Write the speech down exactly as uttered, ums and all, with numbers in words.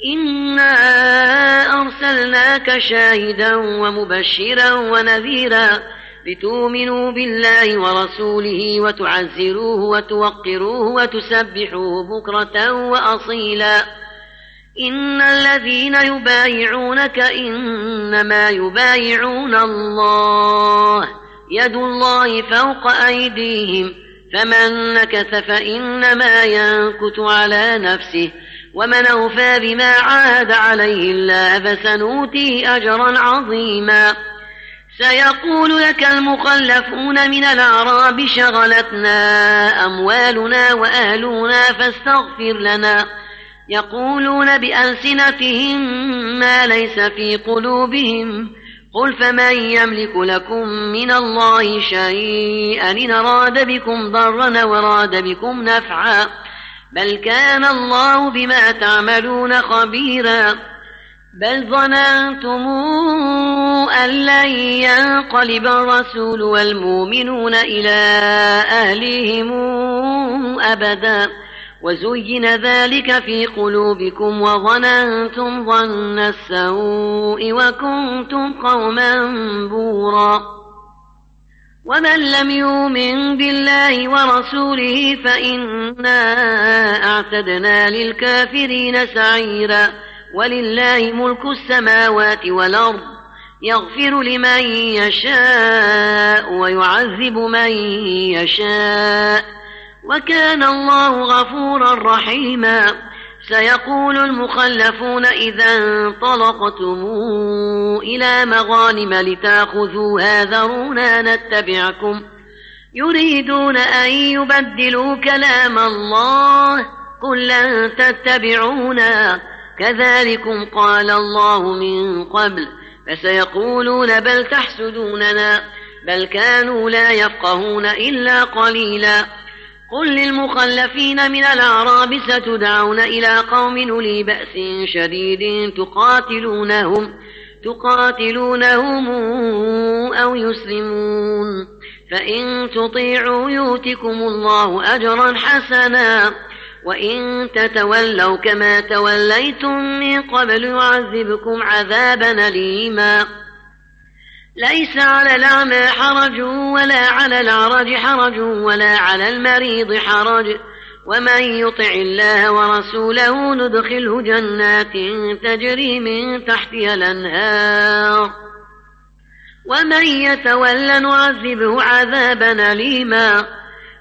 إنا أرسلناك شاهدا ومبشرا ونذيرا لتؤمنوا بالله ورسوله وتعزروه وتوقروه وتسبحوه بكرة وأصيلا. إن الذين يبايعونك إنما يبايعون الله يد الله فوق أيديهم فمن نكث فإنما ينكث على نفسه ومن أوفى بما عاهد عليه الله فسنؤتيه أجرا عظيما. سيقول لك المخلفون من الأعراب شغلتنا أموالنا وأهلنا فاستغفر لنا يقولون بألسنتهم ما ليس في قلوبهم قل فمن يملك لكم من الله شيئا إن أراد بكم ضرا وراد بكم نفعا بل كان الله بما تعملون خبيرا. بل ظننتم أن لن ينقلب الرسول والمؤمنون إلى أهلهم أبدا وزين ذلك في قلوبكم وظننتم ظن السوء وكنتم قوما بورا. ومن لم يؤمن بالله ورسوله فإنا أعتدنا للكافرين سعيرا. ولله ملك السماوات والأرض يغفر لمن يشاء ويعذب من يشاء وكان الله غفورا رحيما. سيقول المخلفون إذا انطلقتم إلى مغانم لتأخذوها ذرونا نتبعكم يريدون أن يبدلوا كلام الله قل لن تتبعونا كذلكم قال الله من قبل فسيقولون بل تحسدوننا بل كانوا لا يفقهون إلا قليلا. قل للمخلفين من الأعراب ستدعون إلى قوم أولي بأس شديد تقاتلونهم تقاتلونهم أو يسلمون فإن تطيعوا يؤتكم الله أجرا حسنا وإن تتولوا كما توليتم من قبل يعذبكم عذابا أليما. ليس على الأعمى حرج ولا على الأعرج حرج ولا على المريض حرج ومن يطع الله ورسوله ندخله جنات تجري من تحتها الأنهار ومن يتولى نعذبه عذابا أليما.